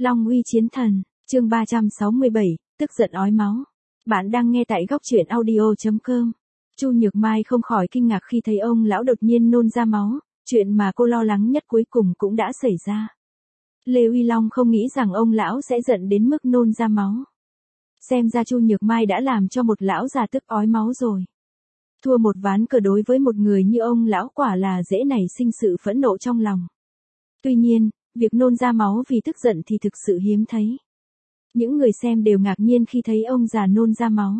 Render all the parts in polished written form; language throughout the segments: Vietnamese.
Long uy chiến thần, chương 367, tức giận ói máu. Bạn đang nghe tại góc truyện audio.com. Chu Nhược Mai không khỏi kinh ngạc khi thấy ông lão đột nhiên nôn ra máu, chuyện mà cô lo lắng nhất cuối cùng cũng đã xảy ra. Lê Uy Long không nghĩ rằng ông lão sẽ giận đến mức nôn ra máu. Xem ra Chu Nhược Mai đã làm cho một lão già tức ói máu rồi. Thua một ván cờ đối với một người như ông lão quả là dễ nảy sinh sự phẫn nộ trong lòng. Tuy nhiên, việc nôn ra máu vì tức giận thì thực sự hiếm thấy. Những người xem đều ngạc nhiên khi thấy ông già nôn ra máu.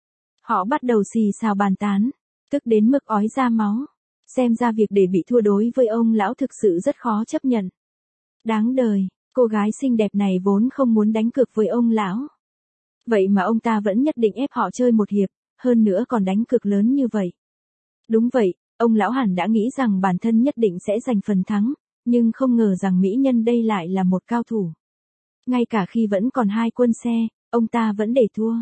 Họ bắt đầu xì xào bàn tán, tức đến mức ói ra máu. Xem ra việc để bị thua đối với ông lão thực sự rất khó chấp nhận. Đáng đời, cô gái xinh đẹp này vốn không muốn đánh cược với ông lão. Vậy mà ông ta vẫn nhất định ép họ chơi một hiệp, hơn nữa còn đánh cược lớn như vậy. Đúng vậy, ông lão hẳn đã nghĩ rằng bản thân nhất định sẽ giành phần thắng, nhưng không ngờ rằng mỹ nhân đây lại là một cao thủ. Ngay cả khi vẫn còn hai quân xe, ông ta vẫn để thua.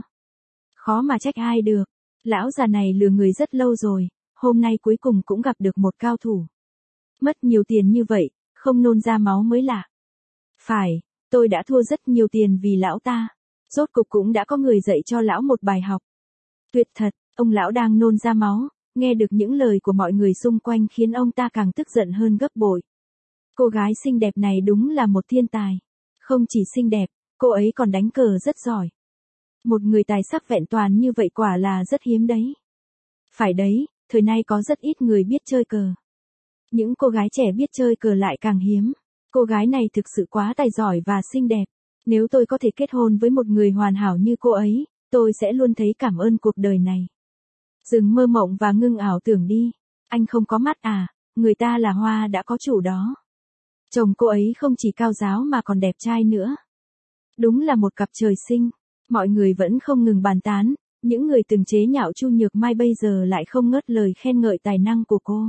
Khó mà trách ai được, lão già này lừa người rất lâu rồi, hôm nay cuối cùng cũng gặp được một cao thủ. Mất nhiều tiền như vậy, không nôn ra máu mới lạ. Phải, tôi đã thua rất nhiều tiền vì lão ta. Rốt cục cũng đã có người dạy cho lão một bài học. Tuyệt thật, ông lão đang nôn ra máu, nghe được những lời của mọi người xung quanh khiến ông ta càng tức giận hơn gấp bội. Cô gái xinh đẹp này đúng là một thiên tài. Không chỉ xinh đẹp, cô ấy còn đánh cờ rất giỏi. Một người tài sắc vẹn toàn như vậy quả là rất hiếm đấy. Phải đấy, thời nay có rất ít người biết chơi cờ. Những cô gái trẻ biết chơi cờ lại càng hiếm. Cô gái này thực sự quá tài giỏi và xinh đẹp. Nếu tôi có thể kết hôn với một người hoàn hảo như cô ấy, tôi sẽ luôn thấy cảm ơn cuộc đời này. Dừng mơ mộng và ngưng ảo tưởng đi. Anh không có mắt à, người ta là hoa đã có chủ đó. Chồng cô ấy không chỉ cao giáo mà còn đẹp trai nữa. Đúng là một cặp trời sinh. Mọi người vẫn không ngừng bàn tán, những người từng chế nhạo Chu Nhược Mai bây giờ lại không ngớt lời khen ngợi tài năng của cô.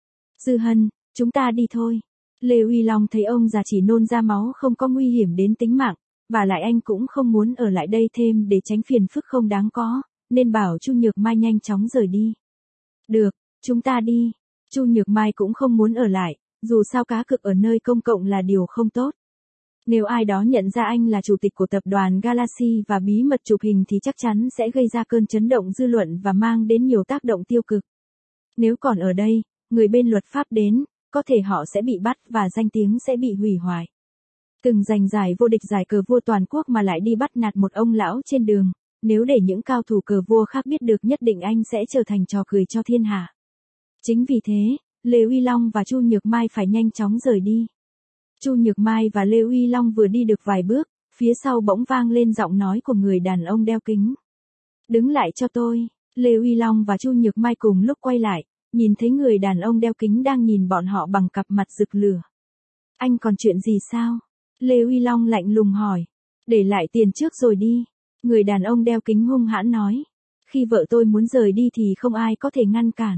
Dư Hân, chúng ta đi thôi. Lê Uy Long thấy ông già chỉ nôn ra máu không có nguy hiểm đến tính mạng, và lại anh cũng không muốn ở lại đây thêm để tránh phiền phức không đáng có, nên bảo Chu Nhược Mai nhanh chóng rời đi. Được, chúng ta đi. Chu Nhược Mai cũng không muốn ở lại, dù sao cá cược ở nơi công cộng là điều không tốt. Nếu ai đó nhận ra anh là chủ tịch của tập đoàn Galaxy và bí mật chụp hình thì chắc chắn sẽ gây ra cơn chấn động dư luận và mang đến nhiều tác động tiêu cực. Nếu còn ở đây, người bên luật pháp đến, có thể họ sẽ bị bắt và danh tiếng sẽ bị hủy hoại. Từng giành giải vô địch giải cờ vua toàn quốc mà lại đi bắt nạt một ông lão trên đường, nếu để những cao thủ cờ vua khác biết được nhất định anh sẽ trở thành trò cười cho thiên hạ. Chính vì thế, Lê Uy Long và Chu Nhược Mai phải nhanh chóng rời đi. Chu Nhược Mai và Lê Uy Long vừa đi được vài bước, phía sau bỗng vang lên giọng nói của người đàn ông đeo kính. Đứng lại cho tôi. Lê Uy Long và Chu Nhược Mai cùng lúc quay lại, nhìn thấy người đàn ông đeo kính đang nhìn bọn họ bằng cặp mặt rực lửa. Anh còn chuyện gì sao? Lê Uy Long lạnh lùng hỏi. Để lại tiền trước rồi đi. Người đàn ông đeo kính hung hãn nói. Khi vợ tôi muốn rời đi thì không ai có thể ngăn cản.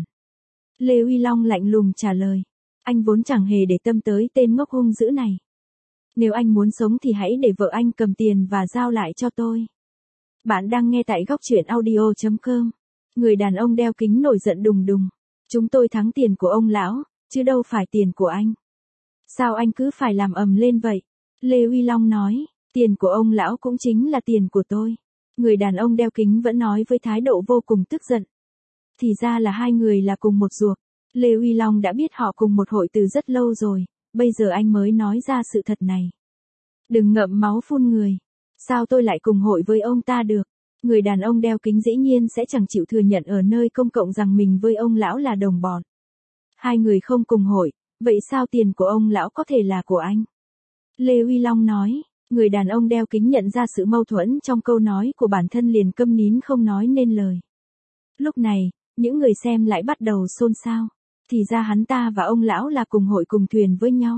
Lê Uy Long lạnh lùng trả lời. Anh vốn chẳng hề để tâm tới tên ngốc hung dữ này. Nếu anh muốn sống thì hãy để vợ anh cầm tiền và giao lại cho tôi. Bạn đang nghe tại góc truyện audio.com. Người đàn ông đeo kính nổi giận đùng đùng. Chúng tôi thắng tiền của ông lão, chứ đâu phải tiền của anh. Sao anh cứ phải làm ầm lên vậy? Lê Uy Long nói, tiền của ông lão cũng chính là tiền của tôi. Người đàn ông đeo kính vẫn nói với thái độ vô cùng tức giận. Thì ra là hai người là cùng một ruột. Lê Uy Long đã biết họ cùng một hội từ rất lâu rồi, bây giờ anh mới nói ra sự thật này. Đừng ngậm máu phun người. Sao tôi lại cùng hội với ông ta được? Người đàn ông đeo kính dĩ nhiên sẽ chẳng chịu thừa nhận ở nơi công cộng rằng mình với ông lão là đồng bọn. Hai người không cùng hội, vậy sao tiền của ông lão có thể là của anh? Lê Uy Long nói, người đàn ông đeo kính nhận ra sự mâu thuẫn trong câu nói của bản thân liền câm nín không nói nên lời. Lúc này, những người xem lại bắt đầu xôn xao. Thì ra hắn ta và ông lão là cùng hội cùng thuyền với nhau.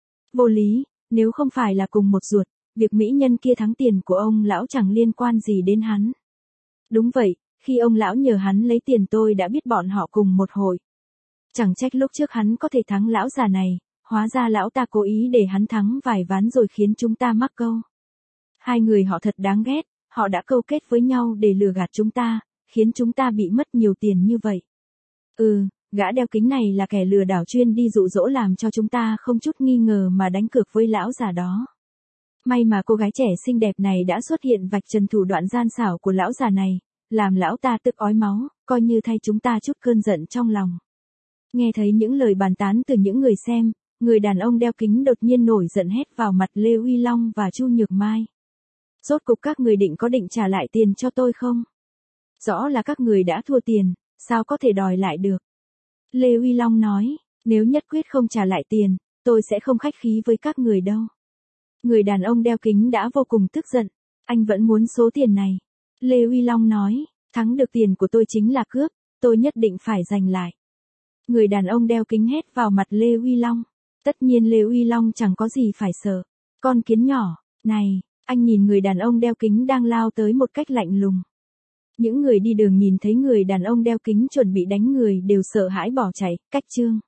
Vô lý, nếu không phải là cùng một ruột, việc mỹ nhân kia thắng tiền của ông lão chẳng liên quan gì đến hắn. Đúng vậy, khi ông lão nhờ hắn lấy tiền tôi đã biết bọn họ cùng một hội. Chẳng trách lúc trước hắn có thể thắng lão già này, hóa ra lão ta cố ý để hắn thắng vài ván rồi khiến chúng ta mắc câu. Hai người họ thật đáng ghét, họ đã câu kết với nhau để lừa gạt chúng ta, khiến chúng ta bị mất nhiều tiền như vậy. Gã đeo kính này là kẻ lừa đảo chuyên đi dụ dỗ làm cho chúng ta không chút nghi ngờ mà đánh cược với lão già đó. May mà cô gái trẻ xinh đẹp này đã xuất hiện vạch trần thủ đoạn gian xảo của lão già này, làm lão ta tức ói máu, coi như thay chúng ta chút cơn giận trong lòng. Nghe thấy những lời bàn tán từ những người xem, người đàn ông đeo kính đột nhiên nổi giận hét vào mặt Lê Uy Long và Chu Nhược Mai. Rốt cục các người có định trả lại tiền cho tôi không? Rõ là các người đã thua tiền, sao có thể đòi lại được? Lê Uy Long nói, nếu nhất quyết không trả lại tiền, tôi sẽ không khách khí với các người đâu. Người đàn ông đeo kính đã vô cùng tức giận, anh vẫn muốn số tiền này. Lê Uy Long nói, thắng được tiền của tôi chính là cướp, tôi nhất định phải giành lại. Người đàn ông đeo kính hét vào mặt Lê Uy Long. Tất nhiên Lê Uy Long chẳng có gì phải sợ. Con kiến nhỏ, này, anh nhìn người đàn ông đeo kính đang lao tới một cách lạnh lùng. Những người đi đường nhìn thấy người đàn ông đeo kính chuẩn bị đánh người đều sợ hãi bỏ chạy, cách chương.